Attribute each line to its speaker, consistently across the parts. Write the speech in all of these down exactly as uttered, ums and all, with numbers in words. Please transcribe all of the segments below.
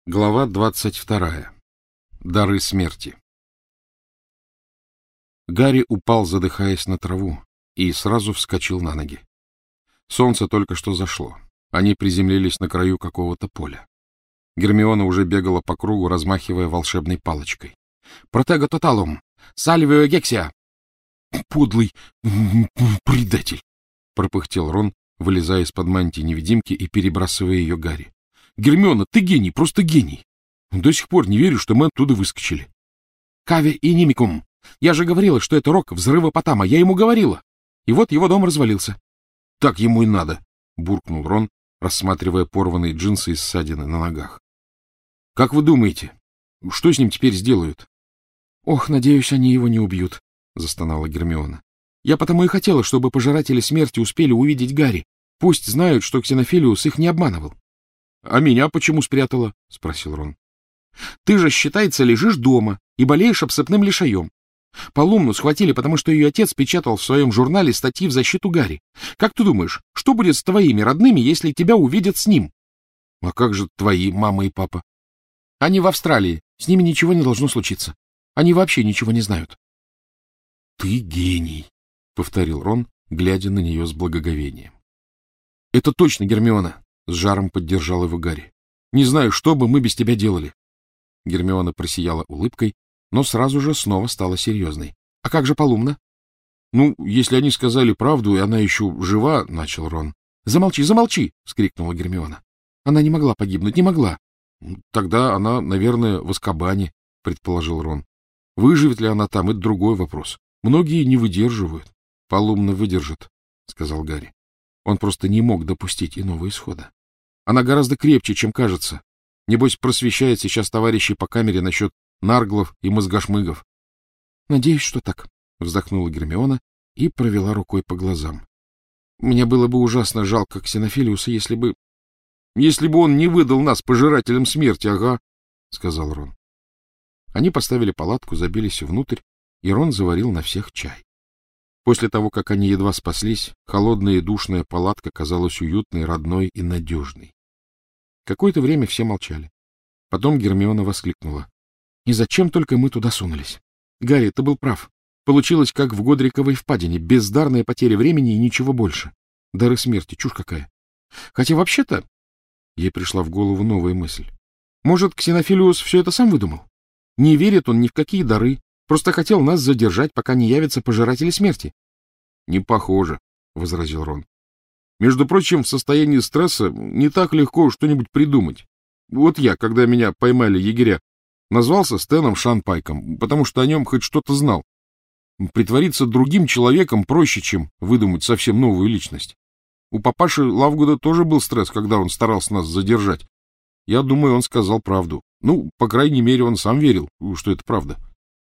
Speaker 1: Глава двадцать вторая. Дары смерти. Гарри упал, задыхаясь, на траву, и сразу вскочил на ноги. Солнце только что зашло. Они приземлились на краю какого-то поля. Гермиона уже бегала по кругу, размахивая волшебной палочкой. «Протего тоталум! Сальвио гексия!» «Подлый предатель!» — пропыхтел Рон, вылезая из-под мантии невидимки и перебрасывая ее Гарри. «Гермиона, ты гений, просто гений! До сих пор не верю, что мы оттуда выскочили». «Каве и нимикум! Я же говорила, что это рок взрыва Потама, я ему говорила! И вот его дом развалился». «Так ему и надо!» — буркнул Рон, рассматривая порванные джинсы и ссадины на ногах. «Как вы думаете, что с ним теперь сделают?» «Ох, надеюсь, они его не убьют», — застонала Гермиона. «Я потому и хотела, чтобы пожиратели смерти успели увидеть Гарри. Пусть знают, что Ксенофилиус их не обманывал». — А меня почему спрятала? — спросил Рон. — Ты же, считается, лежишь дома и болеешь обсыпным лишаем. Полумну схватили, потому что ее отец печатал в своем журнале статьи в защиту Гарри. Как ты думаешь, что будет с твоими родными, если тебя увидят с ним? — А как же твои мама и папа? — Они в Австралии, с ними ничего не должно случиться. Они вообще ничего не знают. — Ты гений, — повторил Рон, глядя на нее с благоговением. — Это точно, Гермиона. — с жаром поддержал его Гарри. — Не знаю, что бы мы без тебя делали. Гермиона просияла улыбкой, но сразу же снова стала серьезной. — А как же Полумна? — Ну, если они сказали правду, и она еще жива, — начал Рон. — Замолчи, замолчи! — вскрикнула Гермиона. — Она не могла погибнуть, не могла. — Тогда она, наверное, в Азкабане, — предположил Рон. — Выживет ли она там — это другой вопрос. Многие не выдерживают. — Полумна выдержит, — сказал Гарри. Он просто не мог допустить иного исхода. Она гораздо крепче, чем кажется. Небось, просвещает сейчас товарищей по камере насчет нарглов и мозгошмыгов. — Надеюсь, что так, — вздохнула Гермиона и провела рукой по глазам. — Мне было бы ужасно жалко Ксенофилиуса, если бы... — Если бы он не выдал нас пожирателям смерти, ага, — сказал Рон. Они поставили палатку, забились внутрь, и Рон заварил на всех чай. После того, как они едва спаслись, холодная и душная палатка казалась уютной, родной и надежной. Какое-то время все молчали. Потом Гермиона воскликнула. — И зачем только мы туда сунулись? Гарри, ты был прав. Получилось, как в Годриковой впадине, бездарная потеря времени и ничего больше. Дары смерти, чушь какая. Хотя вообще-то... Ей пришла в голову новая мысль. Может, Ксенофилиус все это сам выдумал? Не верит он ни в какие дары. Просто хотел нас задержать, пока не явятся пожиратели смерти. — Не похоже, — возразил Рон. — Между прочим, в состоянии стресса не так легко что-нибудь придумать. Вот я, когда меня поймали егеря, назвался Стэном Шанпайком, потому что о нем хоть что-то знал. Притвориться другим человеком проще, чем выдумать совсем новую личность. У папаши Лавгуда тоже был стресс, когда он старался нас задержать. Я думаю, он сказал правду. Ну, по крайней мере, он сам верил, что это правда.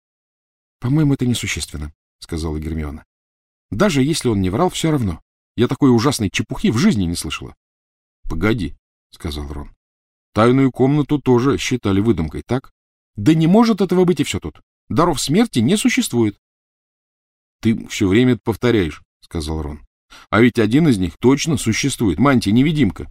Speaker 1: — По-моему, это несущественно, — сказала Гермиона. — Даже если он не врал, все равно. Я такой ужасной чепухи в жизни не слышала. — Погоди, — сказал Рон. — Тайную комнату тоже считали выдумкой, так? — Да не может этого быть и все тут. Даров смерти не существует. — Ты все время это повторяешь, — сказал Рон. — А ведь один из них точно существует, мантия-невидимка.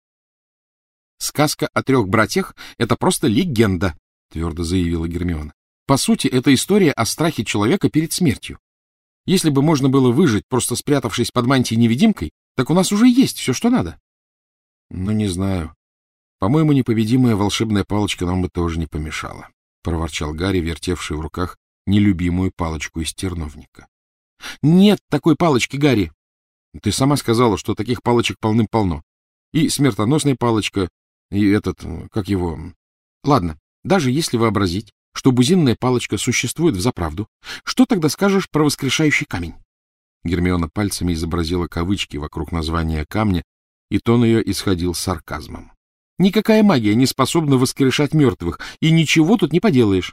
Speaker 1: — Сказка о трех братьях — это просто легенда, — твердо заявила Гермиона. По сути, это история о страхе человека перед смертью. Если бы можно было выжить, просто спрятавшись под мантией-невидимкой, так у нас уже есть все, что надо. — Ну, не знаю. По-моему, непобедимая волшебная палочка нам бы тоже не помешала, — проворчал Гарри, вертевший в руках нелюбимую палочку из терновника. — Нет такой палочки, Гарри! Ты сама сказала, что таких палочек полным-полно. И смертоносная палочка, и этот, как его... Ладно, даже если вообразить, что бузинная палочка существует взаправду, что тогда скажешь про воскрешающий камень? Гермиона пальцами изобразила кавычки вокруг названия камня, и тон ее исходил сарказмом. Никакая магия не способна воскрешать мертвых, и ничего тут не поделаешь.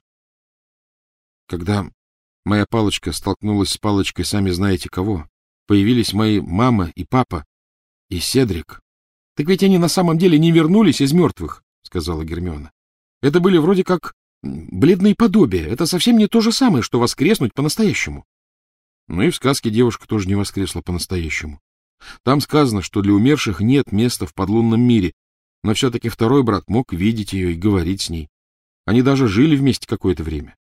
Speaker 1: Когда моя палочка столкнулась с палочкой сами знаете кого, появились мои мама и папа и Седрик. — Так ведь они на самом деле не вернулись из мертвых, — сказала Гермиона. — Это были вроде как... бледные подобия — это совсем не то же самое, что воскреснуть по-настоящему. Ну и в сказке девушка тоже не воскресла по-настоящему. Там сказано, что для умерших нет места в подлунном мире, Но все-таки второй брат мог видеть ее и говорить с ней. Они даже жили вместе какое-то время.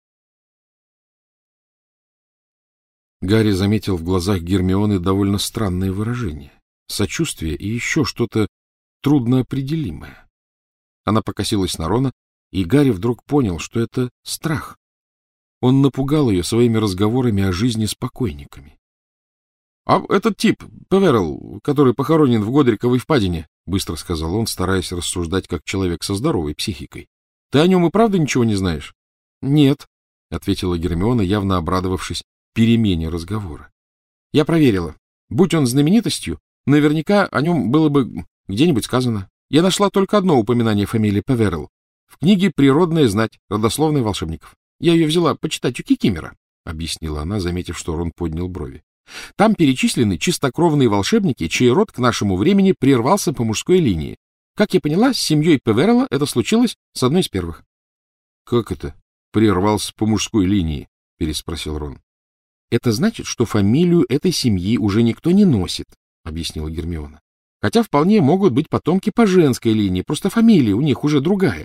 Speaker 1: Гарри заметил в глазах Гермионы довольно странное выражение. Сочувствие и еще что-то трудноопределимое. Она покосилась на Рона, и Гарри вдруг понял, что это страх. Он напугал ее своими разговорами о жизни с покойниками. — А этот тип, Певерелл, который похоронен в Годриковой впадине, — быстро сказал он, стараясь рассуждать как человек со здоровой психикой. — Ты о нем и правда ничего не знаешь? — Нет, — ответила Гермиона, явно обрадовавшись перемене разговора. — Я проверила. Будь он знаменитостью, наверняка о нем было бы где-нибудь сказано. Я нашла только одно упоминание фамилии Певерелл в книге «Природная знать. Родословная волшебников». Я ее взяла почитать у Кикимора, — объяснила она, заметив, что Рон поднял брови. Там перечислены чистокровные волшебники, чей род к нашему времени прервался по мужской линии. Как я поняла, с семьей Певерелла это случилось с одной из первых. — Как это? Прервался по мужской линии? — переспросил Рон. — Это значит, что фамилию этой семьи уже никто не носит, — объяснила Гермиона. Хотя вполне могут быть потомки по женской линии, просто фамилия у них уже другая.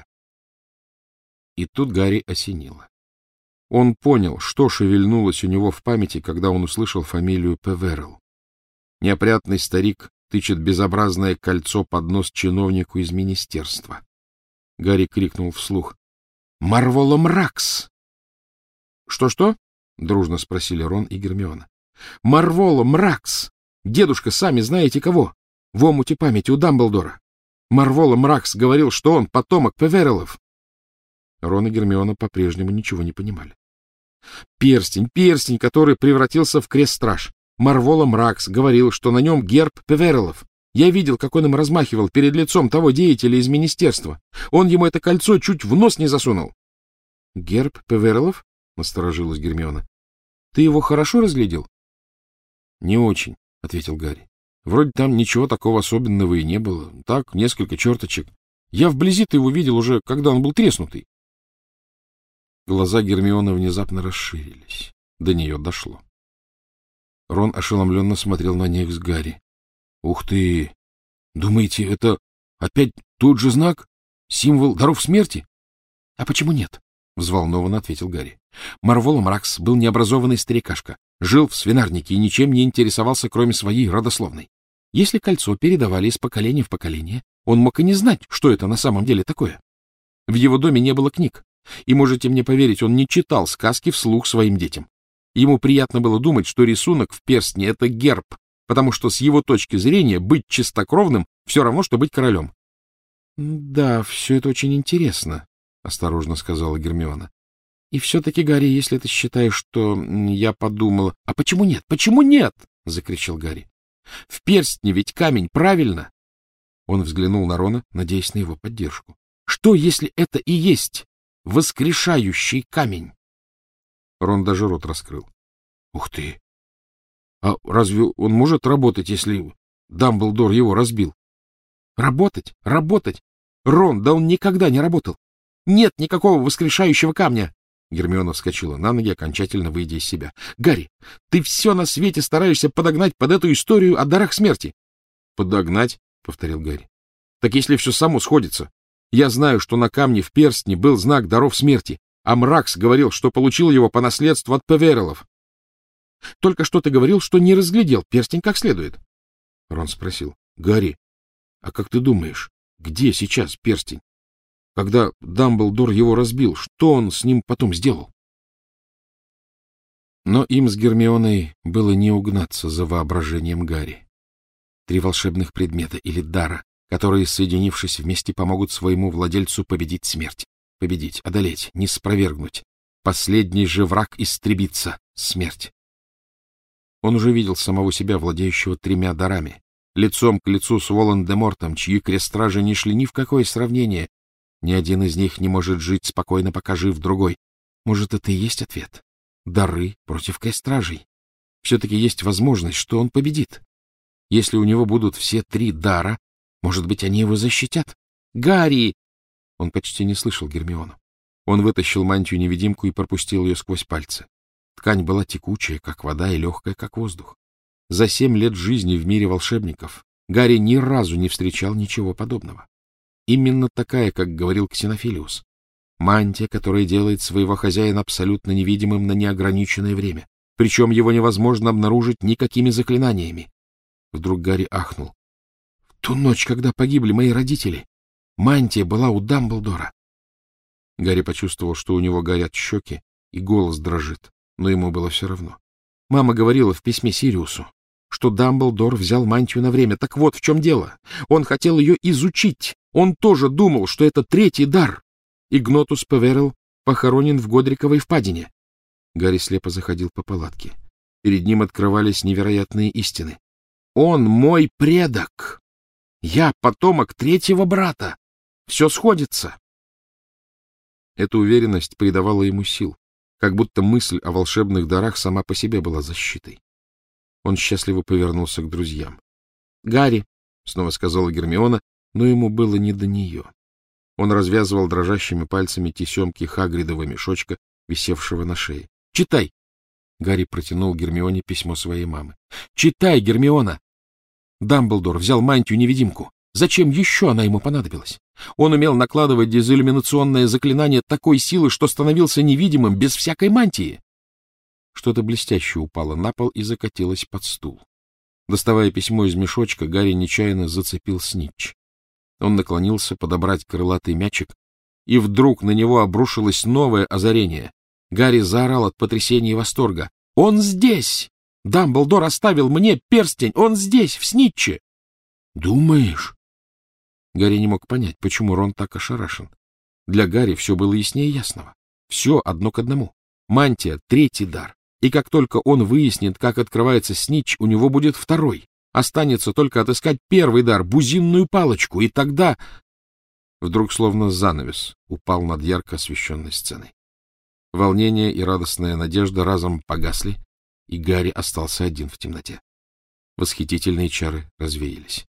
Speaker 1: И тут Гарри осенило. Он понял, что шевельнулось у него в памяти, когда он услышал фамилию Певерелл. Неопрятный старик тычет безобразное кольцо под нос чиновнику из министерства. Гарри крикнул вслух: — Марволом Ракс! Что — Что-что? — дружно спросили Рон и Гермиона. — Марволом Ракс! Дедушка, сами знаете кого? В омуте памяти у Дамблдора. Марволом Ракс говорил, что он потомок Певереллов. Рон и Гермиона по-прежнему ничего не понимали. Перстень, перстень, который превратился в крест-страж. Марволом Ракс говорил, что на нем герб Певереллов. Я видел, как он им размахивал перед лицом того деятеля из министерства. Он ему это кольцо чуть в нос не засунул. — Герб Певереллов? — насторожилась Гермиона. — Ты его хорошо разглядел? — Не очень, — ответил Гарри. — Вроде там ничего такого особенного и не было. Так, несколько черточек. Я вблизи-то его видел уже, когда он был треснутый. Глаза Гермионы внезапно расширились. До нее дошло. Рон ошеломленно смотрел на них с Гарри. — Ух ты! Думаете, это опять тот же знак? Символ даров смерти? — А почему нет? — взволнованно ответил Гарри. Марволом Ракс был необразованный старикашка, жил в свинарнике и ничем не интересовался, кроме своей родословной. Если кольцо передавали из поколения в поколение, он мог и не знать, что это на самом деле такое. В его доме не было книг. И можете мне поверить, он не читал сказки вслух своим детям. Ему приятно было думать, что рисунок в перстне — это герб, потому что с его точки зрения быть чистокровным все равно, что быть королем. — Да, все это очень интересно, — осторожно сказала Гермиона. — И все-таки, Гарри, если ты считаешь, что я подумала... — А почему нет? Почему нет? — закричал Гарри. — В перстне ведь камень, правильно? Он взглянул на Рона, надеясь на его поддержку. — Что, если это и есть воскрешающий камень? Рон даже рот раскрыл. — Ух ты! А разве он может работать, если Дамблдор его разбил? — Работать? Работать? Рон, да он никогда не работал. Нет никакого воскрешающего камня. Гермиона вскочила на ноги, окончательно выйдя из себя. — Гарри, ты все на свете стараешься подогнать под эту историю о дарах смерти. — Подогнать? — повторил Гарри. — Так если все само сходится. Я знаю, что на камне в перстне был знак даров смерти, а Мракс говорил, что получил его по наследству от Певереллов. — Только что ты говорил, что не разглядел перстень как следует. Рон спросил. — Гарри, а как ты думаешь, где сейчас перстень? Когда Дамблдор его разбил, что он с ним потом сделал? Но им с Гермионой было не угнаться за воображением Гарри. Три волшебных предмета или дара, которые, соединившись вместе, помогут своему владельцу победить смерть. Победить, одолеть, не спровергнуть. Последний же враг истребится — смерть. Он уже видел самого себя, владеющего тремя дарами, лицом к лицу с Волан-де-Мортом, чьи крестражи не шли ни в какое сравнение. Ни один из них не может жить спокойно, пока жив другой. Может, это и есть ответ? Дары против крестражей. Все-таки есть возможность, что он победит. Если у него будут все три дара, может быть, они его защитят? Гарри! Он почти не слышал Гермиону. Он вытащил мантию-невидимку и пропустил ее сквозь пальцы. Ткань была текучая, как вода, и легкая, как воздух. За семь лет жизни в мире волшебников Гарри ни разу не встречал ничего подобного. именно такая, как говорил Ксенофилиус. Мантия, которая делает своего хозяина абсолютно невидимым на неограниченное время. Причем его невозможно обнаружить никакими заклинаниями. Вдруг Гарри ахнул. В ту ночь, когда погибли мои родители, мантия была у Дамблдора. Гарри почувствовал, что у него горят щеки, и голос дрожит, но ему было все равно. Мама говорила в письме Сириусу, что Дамблдор взял мантию на время. Так вот в чем дело. Он хотел ее изучить. Он тоже думал, что это третий дар. Игнотус Певерелл похоронен в Годриковой впадине. Гарри слепо заходил по палатке. Перед ним открывались невероятные истины. Он мой предок. Я потомок третьего брата. Все сходится. Эта уверенность придавала ему сил, как будто мысль о волшебных дарах сама по себе была защитой. Он счастливо повернулся к друзьям. — Гарри, — снова сказала Гермиона, но ему было не до нее. Он развязывал дрожащими пальцами тесемки Хагридова мешочка, висевшего на шее. — Читай! Гарри протянул Гермионе письмо своей мамы. — Читай, Гермиона! Дамблдор взял мантию-невидимку. Зачем еще она ему понадобилась? Он умел накладывать дезиллюминационное заклинание такой силы, что становился невидимым без всякой мантии. Что-то блестящее упало на пол и закатилось под стул. Доставая письмо из мешочка, Гарри нечаянно зацепил снитч. Он наклонился подобрать крылатый мячик, и вдруг на него обрушилось новое озарение. Гарри заорал от потрясения и восторга. — Он здесь! Дамблдор оставил мне перстень! Он здесь, в снитче! — Думаешь? Гарри не мог понять, почему Рон так ошарашен. Для Гарри все было яснее ясного. Все одно к одному. Мантия — третий дар. И как только он выяснит, как открывается снитч, у него будет второй. Останется только отыскать первый дар — бузинную палочку, и тогда... Вдруг словно занавес упал над ярко освещенной сценой. Волнение и радостная надежда разом погасли, и Гарри остался один в темноте. Восхитительные чары развеялись.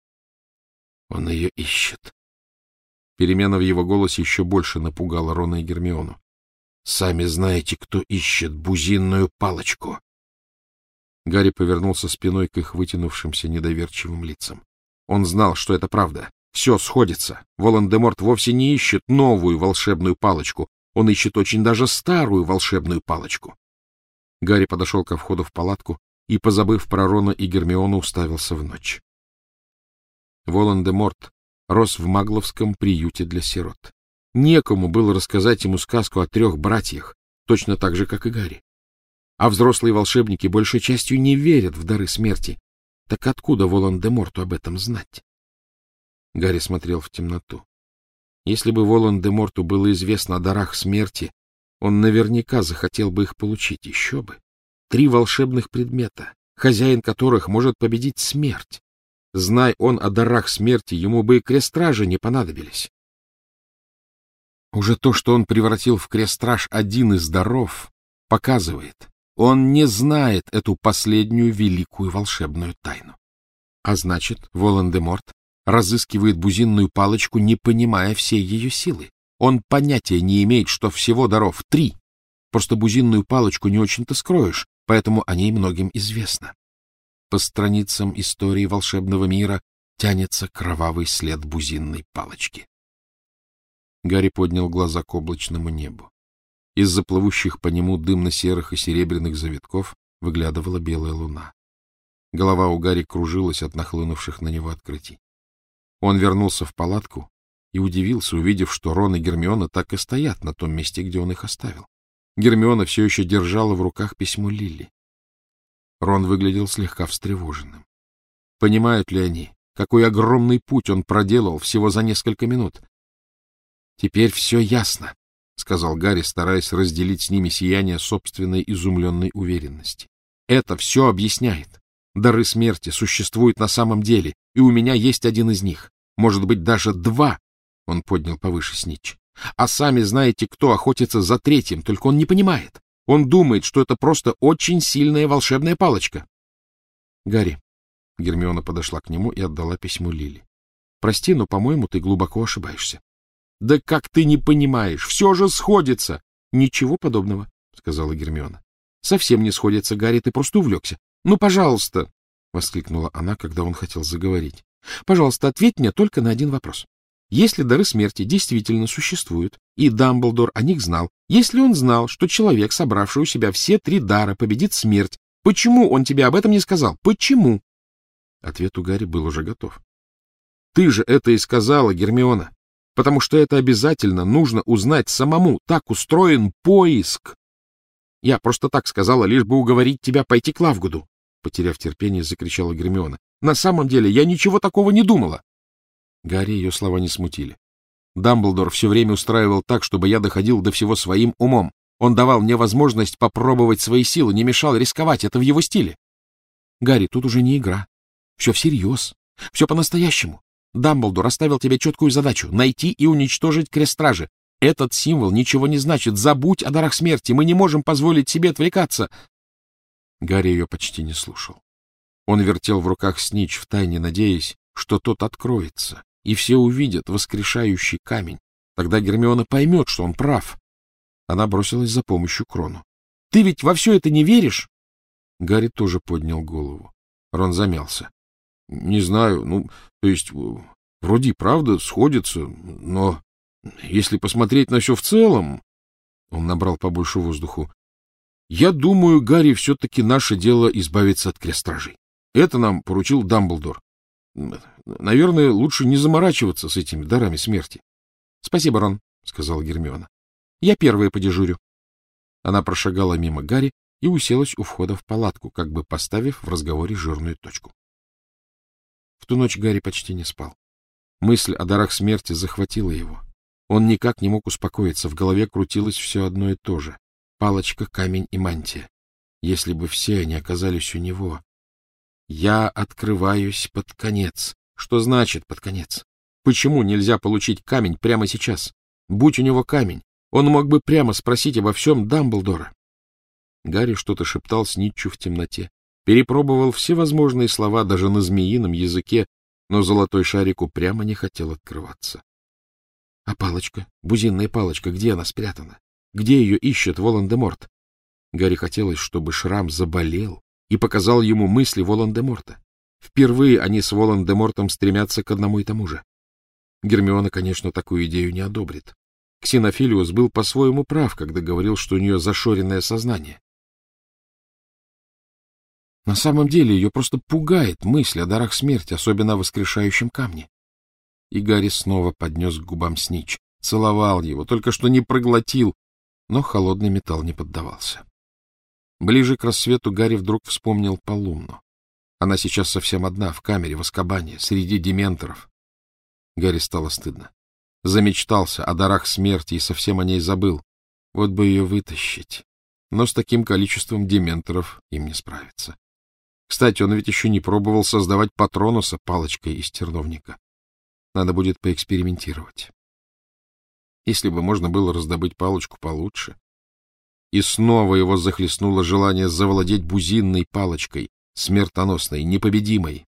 Speaker 1: Он ее ищет. Перемена в его голосе еще больше напугала Рона и Гермиону. Сами знаете, кто ищет бузинную палочку. Гарри повернулся спиной к их вытянувшимся недоверчивым лицам. Он знал, что это правда. Все сходится. Волан-де-Морт вовсе не ищет новую волшебную палочку. Он ищет очень даже старую волшебную палочку. Гарри подошел ко входу в палатку и, позабыв про Рона и Гермиону, уставился в ночь. Волан-де-Морт рос в магловском приюте для сирот. Некому было рассказать ему сказку о трех братьях, точно так же, как и Гарри. А взрослые волшебники большей частью не верят в дары смерти. Так откуда Волан-де-Морту об этом знать? Гарри смотрел в темноту. Если бы Волан-де-Морту было известно о дарах смерти, он наверняка захотел бы их получить. Еще бы. Три волшебных предмета, хозяин которых может победить смерть. Знай он о дарах смерти, ему бы и крестражи не понадобились. Уже то, что он превратил в крестраж один из даров, показывает, он не знает эту последнюю великую волшебную тайну. А значит, Волан-де-Морт разыскивает бузинную палочку, не понимая всей ее силы. Он понятия не имеет, что всего даров три. Просто бузинную палочку не очень-то скроешь, поэтому о ней многим известно. По страницам истории волшебного мира тянется кровавый след бузинной палочки. Гарри поднял глаза к облачному небу. Из-за плывущих по нему дымно-серых и серебряных завитков выглядывала белая луна. Голова у Гарри кружилась от нахлынувших на него открытий. Он вернулся в палатку и удивился, увидев, что Рон и Гермиона так и стоят на том месте, где он их оставил. Гермиона все еще держала в руках письмо Лили. Рон выглядел слегка встревоженным. Понимают ли они, какой огромный путь он проделал всего за несколько минут? — Теперь все ясно, — сказал Гарри, стараясь разделить с ними сияние собственной изумленной уверенности. — Это все объясняет. Дары смерти существуют на самом деле, и у меня есть один из них. Может быть, даже два, — он поднял повыше снитч. А сами знаете, кто охотится за третьим, только он не понимает. Он думает, что это просто очень сильная волшебная палочка. — Гарри, — Гермиона подошла к нему и отдала письмо Лили. — Прости, но, по-моему, ты глубоко ошибаешься. — Да как ты не понимаешь? Все же сходится. — Ничего подобного, — сказала Гермиона. — Совсем не сходится, Гарри, ты просто увлекся. — Ну, пожалуйста, — воскликнула она, когда он хотел заговорить. — Пожалуйста, ответь мне только на один вопрос.
Speaker 2: Если дары смерти действительно существуют, и Дамблдор о них знал, если он знал, что человек, собравший у себя все три дара, победит смерть, почему он тебе об этом не сказал? Почему? Ответ у Гарри был уже готов. Ты же это и сказала, Гермиона, потому что это обязательно нужно узнать самому. Так устроен поиск. Я просто так сказала, лишь бы уговорить тебя пойти к Лавгуду, потеряв терпение, закричала Гермиона. На самом деле я ничего такого не думала. Гарри ее слова не смутили. Дамблдор все время устраивал так, чтобы я доходил до всего своим умом. Он давал мне возможность попробовать свои силы, не мешал рисковать, это в его стиле. Гарри, тут уже не игра. Все всерьез, все по-настоящему. Дамблдор оставил тебе четкую задачу — найти и уничтожить Крест-Стражи. Этот символ ничего не значит. Забудь о дарах смерти. Мы не можем позволить себе отвлекаться. Гарри ее почти не слушал. Он вертел в руках снитч, втайне надеясь, что тот откроется, и все увидят воскрешающий камень. Тогда Гермиона поймет, что он прав. Она бросилась за помощью к Рону. — Ты ведь во все это не веришь? Гарри тоже поднял голову. Рон замялся. — Не знаю, ну, то есть, вроде и правда сходится, но если посмотреть на все в целом... Он набрал побольше воздуху. — Я думаю, Гарри, все-таки наше дело избавиться от Крест-Стражей. Это нам поручил Дамблдор. Наверное, лучше не заморачиваться с этими дарами смерти. — Спасибо, Рон, — сказала Гермиона. — Я первая подежурю. Она прошагала мимо Гарри и уселась у входа в палатку, как бы поставив в разговоре жирную точку. В ту ночь Гарри почти не спал. Мысль о дарах смерти захватила его. Он никак не мог успокоиться, в голове крутилось все одно и то же. Палочка, камень и мантия. Если бы все они оказались у него. Я открываюсь под конец. Что значит под конец? Почему нельзя получить камень прямо сейчас? Будь у него камень, он мог бы прямо спросить обо всем Дамблдора. Гарри что-то шептал Снитчу в темноте. Перепробовал все возможные слова даже на змеином языке, но золотой шарик упрямо не хотел открываться. А палочка, бузинная палочка, где она спрятана? Где ее ищет Волан-де-Морт? Гарри хотелось, чтобы Шрам заболел и показал ему мысли Волан-де-Морта. Впервые они с Волан-де-Мортом стремятся к одному и тому же. Гермиона, конечно, такую идею не одобрит. Ксенофилиус был по-своему прав, когда говорил, что у нее зашоренное сознание. На самом деле ее просто пугает мысль о дарах смерти, особенно о воскрешающем камне. И Гарри снова поднес к губам снитч, целовал его, только что не проглотил, но холодный металл не поддавался. Ближе к рассвету Гарри вдруг вспомнил Полумну. Она сейчас совсем одна, в камере, в Азкабане, среди дементоров. Гарри стало стыдно. Замечтался о дарах смерти и совсем о ней забыл. Вот бы ее вытащить. Но с таким количеством дементоров им не справиться. Кстати, он ведь еще не пробовал создавать Патронуса палочкой из терновника. Надо будет поэкспериментировать. Если бы можно было раздобыть палочку получше. И снова его захлестнуло желание завладеть бузинной палочкой, смертоносной, непобедимой.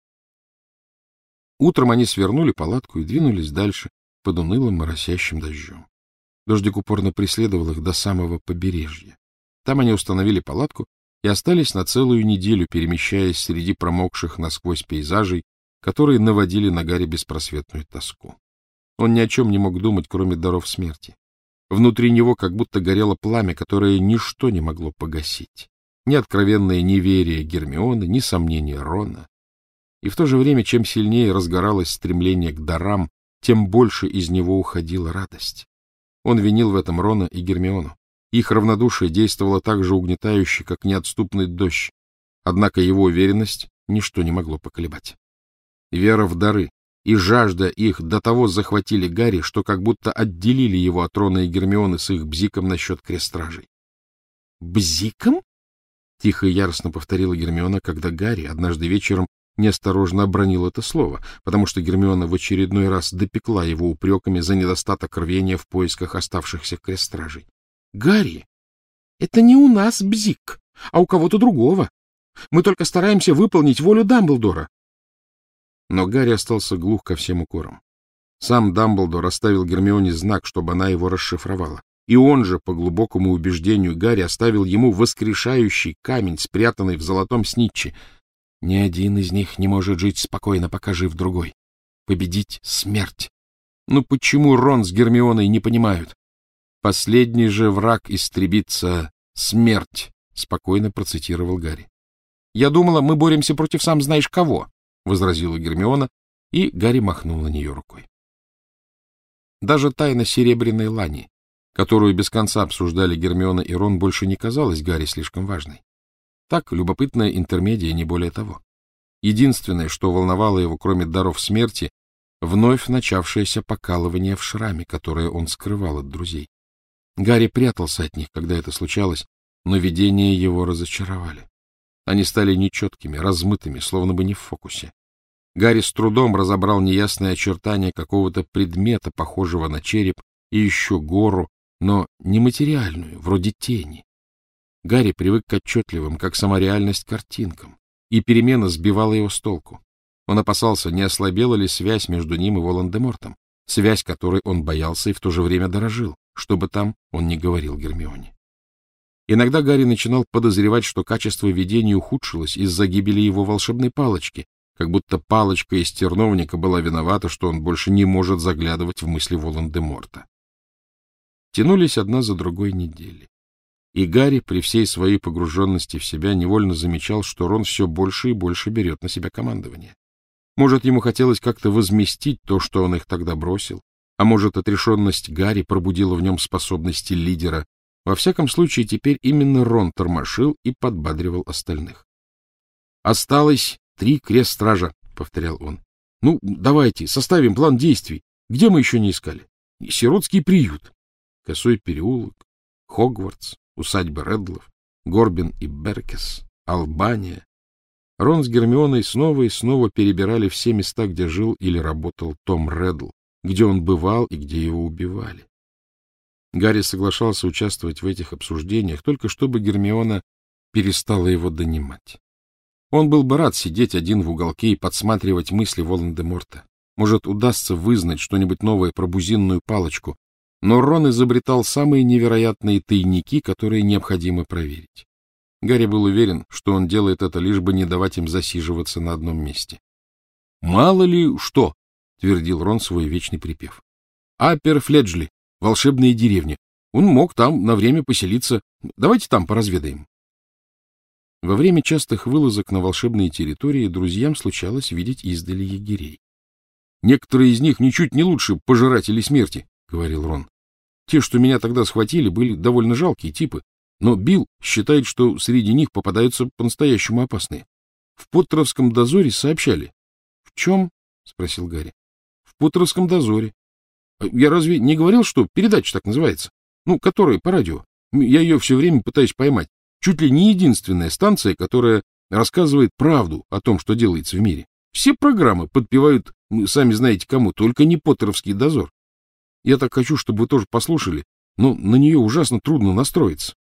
Speaker 2: Утром они свернули палатку и двинулись дальше под унылым моросящим дождем. Дождик упорно преследовал их до самого побережья. Там они установили палатку и остались на целую неделю, перемещаясь среди промокших насквозь пейзажей, которые наводили на Гарри беспросветную тоску. Он ни о чем не мог думать, кроме даров смерти. Внутри него как будто горело пламя, которое ничто не могло погасить. Ни откровенное неверие Гермионы, ни сомнения Рона. И в то же время, чем сильнее разгоралось стремление к дарам, тем больше из него уходила радость. Он винил в этом Рона и Гермиону. Их равнодушие действовало так же угнетающе, как неотступный дождь. Однако его уверенность ничто не могло поколебать. Вера в дары и жажда их до того захватили Гарри, что как будто отделили его от Рона и Гермионы с их бзиком насчет Крест-Стражей. «Бзиком?» — тихо и яростно повторила Гермиона, когда Гарри однажды вечером неосторожно обронил это слово, потому что Гермиона в очередной раз допекла его упреками за недостаток рвения в поисках оставшихся Крест-Стражей. — Гарри, это не у нас бзик, а у кого-то другого. Мы только стараемся выполнить волю Дамблдора. Но Гарри остался глух ко всем укорам. Сам Дамблдор оставил Гермионе знак, чтобы она его расшифровала. И он же, по глубокому убеждению Гарри, оставил ему воскрешающий камень, спрятанный в золотом снитче. Ни один из них не может жить спокойно, пока жив другой. Победить смерть Ну почему Рон с Гермионой не понимают? Последний же враг истребится — смерть, — спокойно процитировал Гарри. — Я думала, мы боремся против сам знаешь кого, — возразила Гермиона, и Гарри махнул на нее рукой. Даже тайна серебряной лани, которую без конца обсуждали Гермиона и Рон, больше не казалась Гарри слишком важной. Так, любопытная интермедия, не более того. Единственное, что волновало его, кроме даров смерти, вновь начавшееся покалывание в шраме, которое он скрывал от друзей. Гарри прятался от них, когда это случалось, но видения его разочаровали. Они стали нечеткими, размытыми, словно бы не в фокусе. Гарри с трудом разобрал неясные очертания какого-то предмета, похожего на череп, и еще гору, но нематериальную, вроде тени. Гарри привык к отчетливым, как сама реальность, картинкам, и перемена сбивала его с толку. Он опасался, не ослабела ли связь между ним и Волан-де-Мортом, связь, которой он боялся и в то же время дорожил, что бы там он ни говорил Гермионе. Иногда Гарри начинал подозревать, что качество видения ухудшилось из-за гибели его волшебной палочки, как будто палочка из терновника была виновата, что он больше не может заглядывать в мысли Волан-де-Морта. Тянулись одна за другой недели. И Гарри при всей своей погруженности в себя невольно замечал, что Рон все больше и больше берет на себя командование. Может, ему хотелось как-то возместить то, что он их тогда бросил, а может, отрешенность Гарри пробудила в нем способности лидера. Во всяком случае, теперь именно Рон тормошил и подбадривал остальных. «Осталось три крест-стража», — повторял он. «Ну, давайте, составим план действий. Где мы еще не искали? Сиротский приют, Косой переулок, Хогвартс, усадьба Редлов, Горбин и Беркес, Албания». Рон с Гермионой снова и снова перебирали все места, где жил или работал Том Реддл, где он бывал и где его убивали. Гарри соглашался участвовать в этих обсуждениях, только чтобы Гермиона перестала его донимать. Он был бы рад сидеть один в уголке и подсматривать мысли Волан-де-Морта. Может, удастся вызнать что-нибудь новое про бузинную палочку, но Рон изобретал самые невероятные тайники, которые необходимо проверить. Гарри был уверен, что он делает это, лишь бы не давать им засиживаться на одном месте. «Мало ли что!» — твердил Рон свой вечный припев. «Аппер Фледжли, волшебная деревня. Он мог там на время поселиться. Давайте там поразведаем». Во время частых вылазок на волшебные территории друзьям случалось видеть издали егерей. «Некоторые из них ничуть не лучше пожиратели смерти», — говорил Рон. «Те, что меня тогда схватили, были довольно жалкие типы, но Билл считает, что среди них попадаются по-настоящему опасные. В Поттеровском дозоре сообщали». «В чем?» — спросил Гарри. «В Поттеровском дозоре. Я разве не говорил, что передача так называется? Ну, которая по радио. Я ее все время пытаюсь поймать. Чуть ли не единственная станция, которая рассказывает правду о том, что делается в мире. Все программы подпевают, сами знаете кому, только не Поттеровский дозор. Я так хочу, чтобы вы тоже послушали, но на нее ужасно трудно настроиться».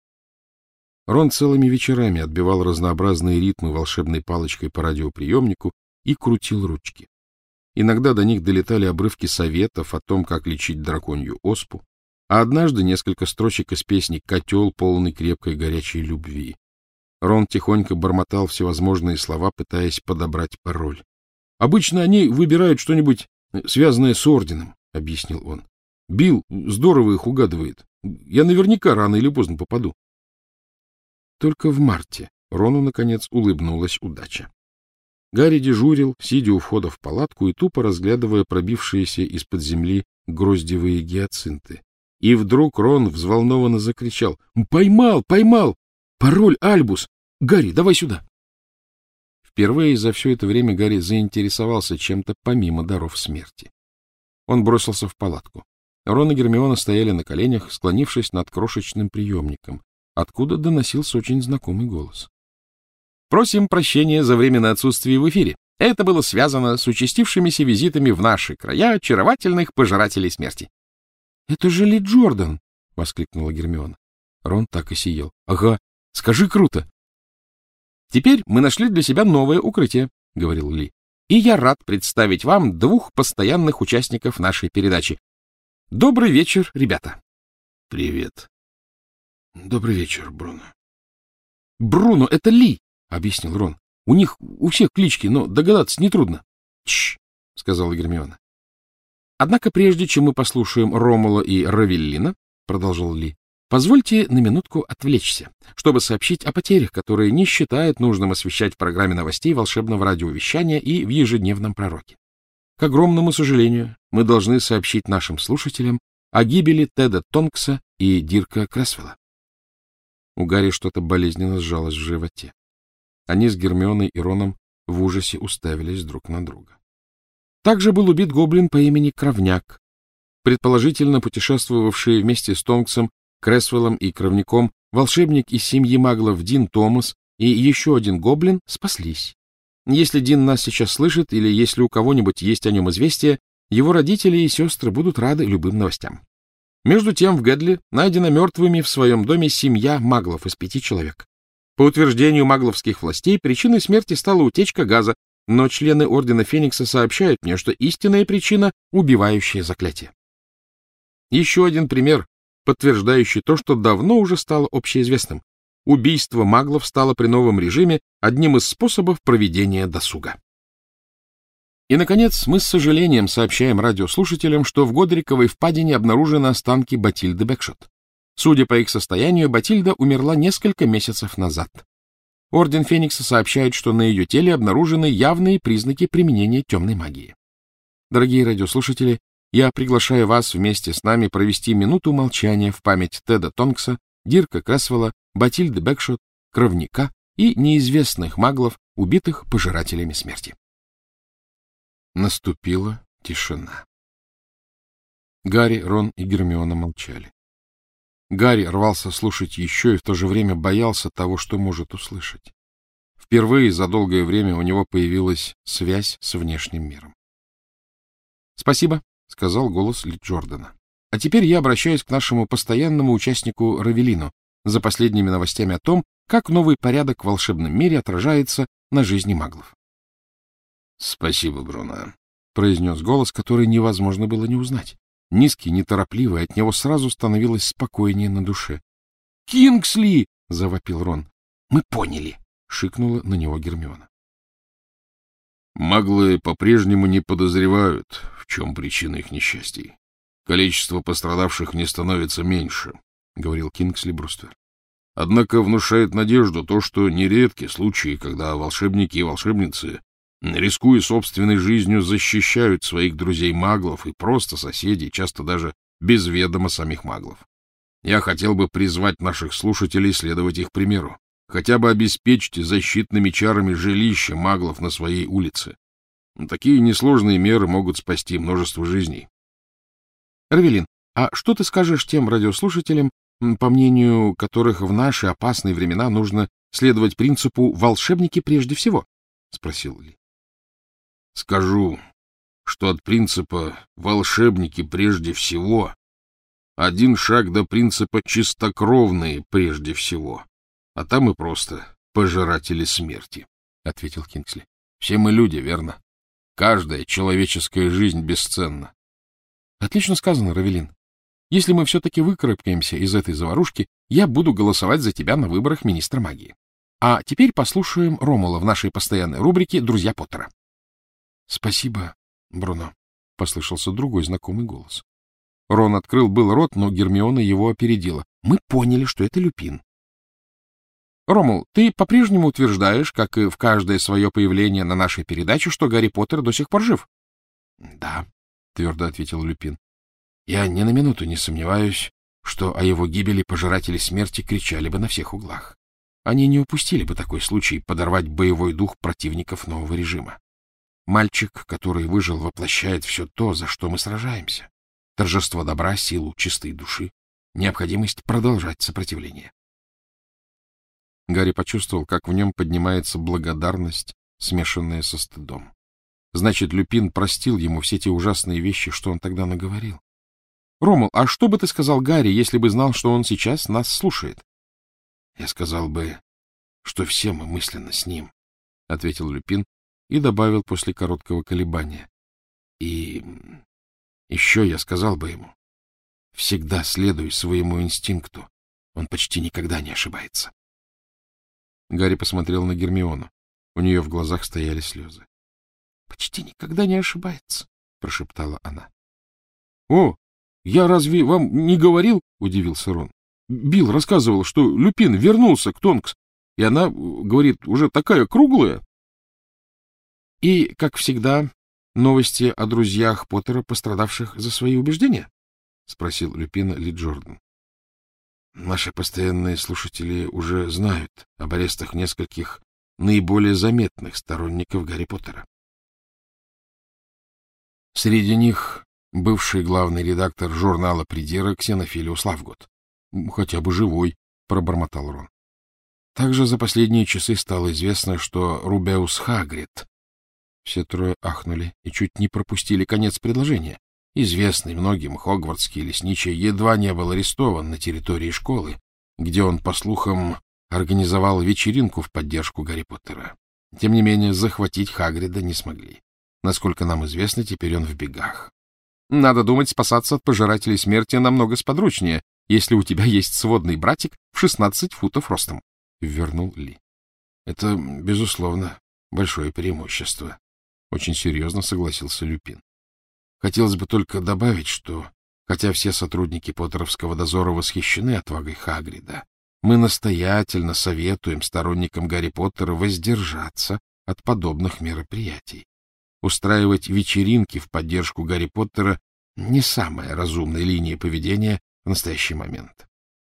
Speaker 2: Рон целыми вечерами отбивал разнообразные ритмы волшебной палочкой по радиоприемнику и крутил ручки. Иногда до них долетали обрывки советов о том, как лечить драконью оспу, а однажды несколько строчек из песни «Котел, полный крепкой горячей любви». Рон тихонько бормотал всевозможные слова, пытаясь подобрать пароль. «Обычно они выбирают что-нибудь, связанное с орденом», — объяснил он. «Билл здорово их угадывает. Я наверняка рано или поздно попаду». Только в марте Рону, наконец, улыбнулась удача. Гарри дежурил, сидя у входа в палатку и тупо разглядывая пробившиеся из-под земли гроздевые гиацинты. И вдруг Рон взволнованно закричал: «Поймал! Поймал! Пароль Альбус! Гарри, давай сюда!» Впервые за все это время Гарри заинтересовался чем-то помимо даров смерти. Он бросился в палатку. Рон и Гермиона стояли на коленях, склонившись над крошечным приемником, откуда доносился очень знакомый голос. «Просим прощения за временное отсутствие в эфире. Это было связано с участившимися визитами в наши края очаровательных пожирателей смерти». «Это же Ли Джордан!» — воскликнула Гермиона. Рон так и сиял. «Ага, скажи круто!» «Теперь мы нашли для себя новое укрытие», — говорил Ли. «И я рад представить вам двух постоянных участников нашей передачи. Добрый вечер, ребята!» «Привет!» «Добрый вечер, Бруно». «Бруно, это Ли!» — объяснил Рон. «У них у всех клички, но догадаться нетрудно». «Тш!» — сказала Гермиона. Однако прежде, чем мы послушаем Ромула и Равеллина, — продолжал Ли, — позвольте на минутку отвлечься, чтобы сообщить о потерях, которые не считают нужным освещать в программе новостей волшебного радиовещания и в ежедневном пророке. К огромному сожалению, мы должны сообщить нашим слушателям о гибели Теда Тонкса и Дирка Кресвелла. У Гарри что-то болезненно сжалось в животе. Они с Гермионой и Роном в ужасе уставились друг на друга. Также был убит гоблин по имени Кровняк, предположительно путешествовавший вместе с Тонксом, Кресвеллом и Кровняком, волшебник из семьи маглов Дин Томас и еще один гоблин спаслись. Если Дин нас сейчас слышит, или если у кого-нибудь есть о нем известие, его родители и сестры будут рады любым новостям. Между тем в Гэдли найдена мертвыми в своем доме семья маглов из пяти человек. По утверждению магловских властей, причиной смерти стала утечка газа, но члены Ордена Феникса сообщают мне, что истинная причина — убивающее заклятие. Еще один пример, подтверждающий то, что давно уже стало общеизвестным. Убийство маглов стало при новом режиме одним из способов проведения досуга. И, наконец, мы с сожалением сообщаем радиослушателям, что в Годриковой впадине обнаружены останки Батильды Бэкшот. Судя по их состоянию, Батильда умерла несколько месяцев назад. Орден Феникса сообщает, что на ее теле обнаружены явные признаки применения темной магии. Дорогие радиослушатели, я приглашаю вас вместе с нами провести минуту молчания в память Теда Тонкса, Дирка Кресвелла, Батильды Бэкшот, Кровняка и неизвестных маглов, убитых пожирателями смерти. Наступила тишина. Гарри, Рон и Гермиона молчали. Гарри рвался слушать еще и в то же время боялся того, что может услышать. Впервые за долгое время у него появилась связь с внешним миром. — Спасибо, — сказал голос Ли Джордана. — А теперь я обращаюсь к нашему постоянному участнику Равелину за последними новостями о том, как новый порядок в волшебном мире отражается на жизни маглов. — Спасибо, Бруно, — произнес голос, который невозможно было не узнать. Низкий, неторопливый, от него сразу становилось спокойнее на душе. — Кингсли! — завопил Рон. — Мы поняли! — шикнула на него Гермиона. — Маглы по-прежнему не подозревают, в чем причина их несчастий. Количество пострадавших не становится меньше, — говорил Кингсли Бруствер. Однако внушает надежду то, что нередки случаи, когда волшебники и волшебницы, рискуя собственной жизнью, защищают своих друзей-маглов и просто соседей, часто даже без ведома самих маглов. Я хотел бы призвать наших слушателей следовать их примеру. Хотя бы обеспечьте защитными чарами жилища маглов на своей улице. Такие несложные меры могут спасти множество жизней. Равелин, а что ты скажешь тем радиослушателям, по мнению которых в наши опасные времена нужно следовать принципу «волшебники прежде всего»? — спросил Ли. — Скажу, что от принципа «волшебники прежде всего» один шаг до принципа «чистокровные прежде всего», а там и просто пожиратели смерти, — ответил Кингсли. — Все мы люди, верно? Каждая человеческая жизнь бесценна. — Отлично сказано, Равелин. Если мы все-таки выкарабкаемся из этой заварушки, я буду голосовать за тебя на выборах министра магии. А теперь послушаем Ромула в нашей постоянной рубрике «Друзья Поттера». — Спасибо, Бруно, — послышался другой знакомый голос. Рон открыл был рот, но Гермиона его опередила. — Мы поняли, что это Люпин. — Ромул, ты по-прежнему утверждаешь, как и в каждое свое появление на нашей передаче, что Гарри Поттер до сих пор жив? — Да, — твердо ответил Люпин. — Я ни на минуту не сомневаюсь, что о его гибели пожиратели смерти кричали бы на всех углах. Они не упустили бы такой случай подорвать боевой дух противников нового режима. Мальчик, который выжил, воплощает все то, за что мы сражаемся. Торжество добра, силу чистой души, необходимость продолжать сопротивление. Гарри почувствовал, как в нем поднимается благодарность, смешанная со стыдом. Значит, Люпин простил ему все те ужасные вещи, что он тогда наговорил. — Ромул, а что бы ты сказал Гарри, если бы знал, что он сейчас нас слушает? — Я сказал бы, что все мы мысленно с ним, — ответил Люпин и добавил после короткого колебания. — И еще я сказал бы ему, всегда следуй своему инстинкту, он почти никогда не ошибается. Гарри посмотрел на Гермиону. У нее в глазах стояли слезы. — Почти никогда не ошибается, — прошептала она. О, я разве вам не говорил? — удивился Рон. — Билл рассказывал, что Люпин вернулся к Тонкс, и она, говорит, уже такая круглая. — И, как всегда, новости о друзьях Поттера, пострадавших за свои убеждения? — спросил Люпина Ли Джордан. — Наши постоянные слушатели уже знают об арестах нескольких наиболее заметных сторонников Гарри Поттера. Среди них бывший главный редактор журнала «Придира» Ксенофилиус Лавгуд. — Хотя бы живой, — пробормотал Рон. Также за последние часы стало известно, что Рубеус Хагрид... Все трое ахнули и чуть не пропустили конец предложения. Известный многим хогвартский лесничий едва не был арестован на территории школы, где он, по слухам, организовал вечеринку в поддержку Гарри Поттера. Тем не менее, захватить Хагрида не смогли. Насколько нам известно, теперь он в бегах. Надо думать, спасаться от пожирателей смерти намного сподручнее, если у тебя есть сводный братик в шестнадцать футов ростом, — вернул Ли. — Это, безусловно, большое преимущество, — очень серьезно согласился Люпин. Хотелось бы только добавить, что, хотя все сотрудники Поттеровского дозора восхищены отвагой Хагрида, мы настоятельно советуем сторонникам Гарри Поттера воздержаться от подобных мероприятий. Устраивать вечеринки в поддержку Гарри Поттера — не самая разумная линия поведения в настоящий момент.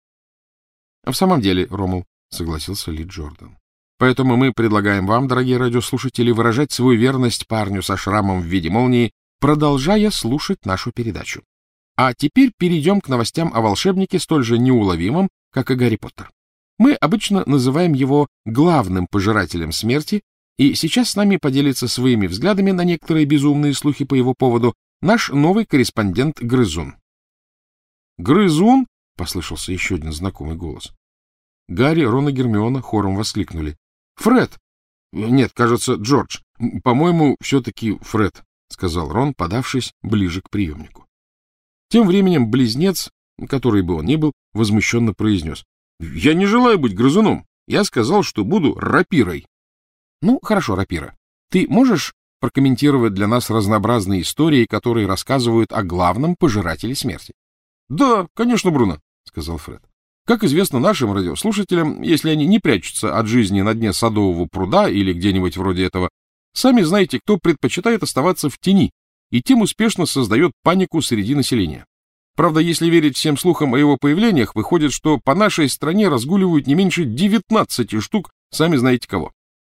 Speaker 2: — В самом деле, Ромул, — согласился Ли Джордан. — Поэтому мы предлагаем вам, дорогие радиослушатели, выражать свою верность парню со шрамом в виде молнии, продолжая слушать нашу передачу. А теперь перейдем к новостям о волшебнике, столь же неуловимом, как и Гарри Поттер. Мы обычно называем его главным пожирателем смерти, и сейчас с нами поделится своими взглядами на некоторые безумные слухи по его поводу наш новый корреспондент Грызун. — Грызун? — послышался еще один знакомый голос. Гарри, Рон и Гермиона хором воскликнули. — Фред! — Нет, кажется, Джордж. По-моему, все-таки Фред, — сказал Рон, подавшись ближе к приемнику. Тем временем близнец, который бы он ни был, возмущенно произнес. — Я не желаю быть грызуном. Я сказал, что буду рапирой. — Ну, хорошо, рапира. Ты можешь прокомментировать для нас разнообразные истории, которые рассказывают о главном пожирателе смерти? — Да, конечно, Бруно, — сказал Фред. Как известно нашим радиослушателям, если они не прячутся от жизни на дне садового пруда или где-нибудь вроде этого, сами знаете, кто предпочитает оставаться в тени и тем успешно создает панику среди населения. Правда, если верить всем слухам о его появлениях, выходит, что по нашей стране разгуливают не меньше девятнадцати штук, сами знаете кого.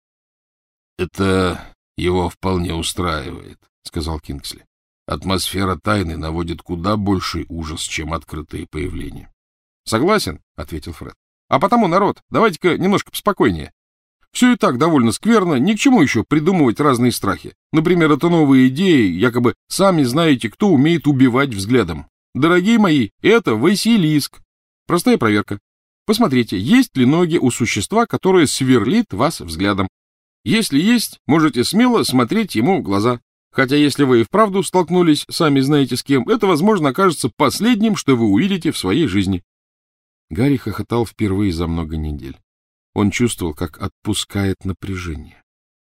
Speaker 2: — Это его вполне устраивает, — сказал Кингсли. — Атмосфера тайны наводит куда больший ужас, чем открытые появления. — Согласен, — ответил Фред. — А потому, народ, давайте-ка немножко поспокойнее. Все и так довольно скверно, ни к чему еще придумывать разные страхи. Например, это новые идеи, якобы сами знаете, кто умеет убивать взглядом. Дорогие мои, это Василиск. Простая проверка. Посмотрите, есть ли ноги у существа, которое сверлит вас взглядом. Если есть, можете смело смотреть ему в глаза. Хотя если вы и вправду столкнулись, сами знаете с кем, это, возможно, окажется последним, что вы увидите в своей жизни. Гарри хохотал впервые за много недель. Он чувствовал, как отпускает напряжение.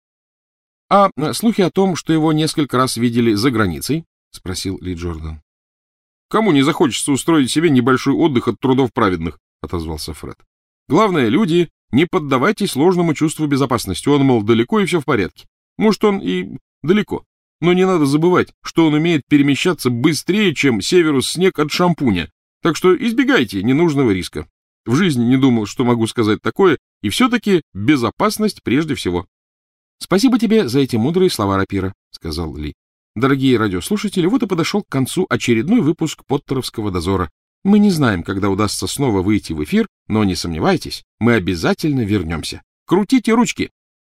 Speaker 2: — А слухи о том, что его несколько раз видели за границей? — спросил Ли Джордан. — Кому не захочется устроить себе небольшой отдых от трудов праведных? — отозвался Фред. — Главное, люди, не поддавайтесь ложному чувству безопасности. Он, мол, далеко и все в порядке. Может, он и далеко. Но не надо забывать, что он умеет перемещаться быстрее, чем Северус Снег от шампуня. Так что избегайте ненужного риска. В жизни не думал, что могу сказать такое, и все-таки безопасность прежде всего. — Спасибо тебе за эти мудрые слова, рапира, — сказал Ли. — Дорогие радиослушатели, вот и подошел к концу очередной выпуск Поттеровского дозора. Мы не знаем, когда удастся снова выйти в эфир, но не сомневайтесь, мы обязательно вернемся. Крутите ручки!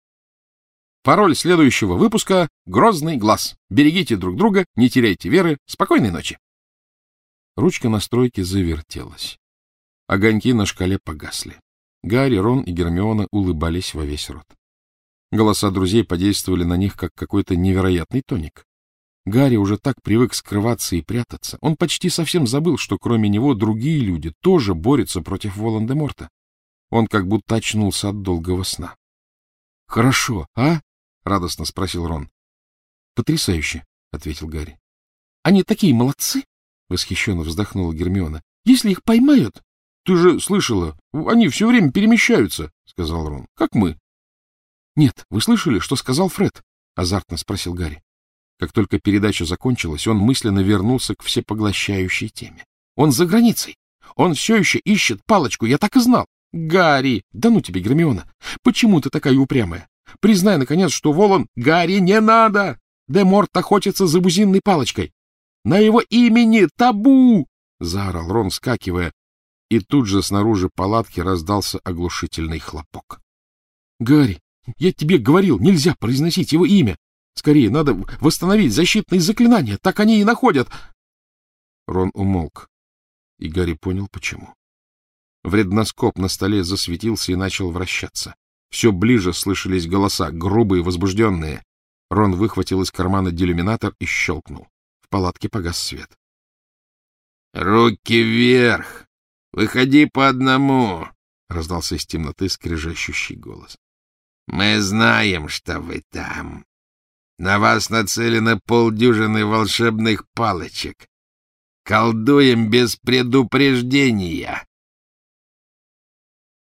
Speaker 2: Пароль следующего выпуска — «Грозный глаз». Берегите друг друга, не теряйте веры. Спокойной ночи! Ручка настройки завертелась. Огоньки на шкале погасли. Гарри, Рон и Гермиона улыбались во весь рот. Голоса друзей подействовали на них, как какой-то невероятный тоник. Гарри уже так привык скрываться и прятаться. Он почти совсем забыл, что кроме него другие люди тоже борются против Волан-де-Морта. Он как будто очнулся от долгого сна. — Хорошо, а? — радостно спросил Рон. — Потрясающе, — ответил Гарри. — Они такие молодцы! — Восхищенно вздохнула Гермиона. — Если их поймают... — Ты же слышала, они все время перемещаются, — сказал Рон. — Как мы. — Нет, вы слышали, что сказал Фред? — азартно спросил Гарри. Как только передача закончилась, он мысленно вернулся к всепоглощающей теме. Он за границей. Он все еще ищет палочку, я так и знал. Гарри! Да ну тебе, Гермиона! Почему ты такая упрямая? Признай, наконец, что Волан... Гарри, не надо! Де-Морт охотится за бузинной палочкой. На его имени табу! — заорал Рон, вскакивая, и тут же снаружи палатки раздался оглушительный хлопок. — Гарри, я тебе говорил, нельзя произносить его имя. Скорее, надо восстановить защитные заклинания, так они и находят. Рон умолк, и Гарри понял, почему. Вредноскоп на столе засветился и начал вращаться. Все ближе слышались голоса, грубые, возбужденные. Рон выхватил из кармана делюминатор и щелкнул. В палатке погас свет. — Руки вверх! Выходи по одному! — раздался из темноты скрежещущий голос. — Мы знаем, что вы там. На вас нацелено полдюжины волшебных палочек. Колдуем без предупреждения.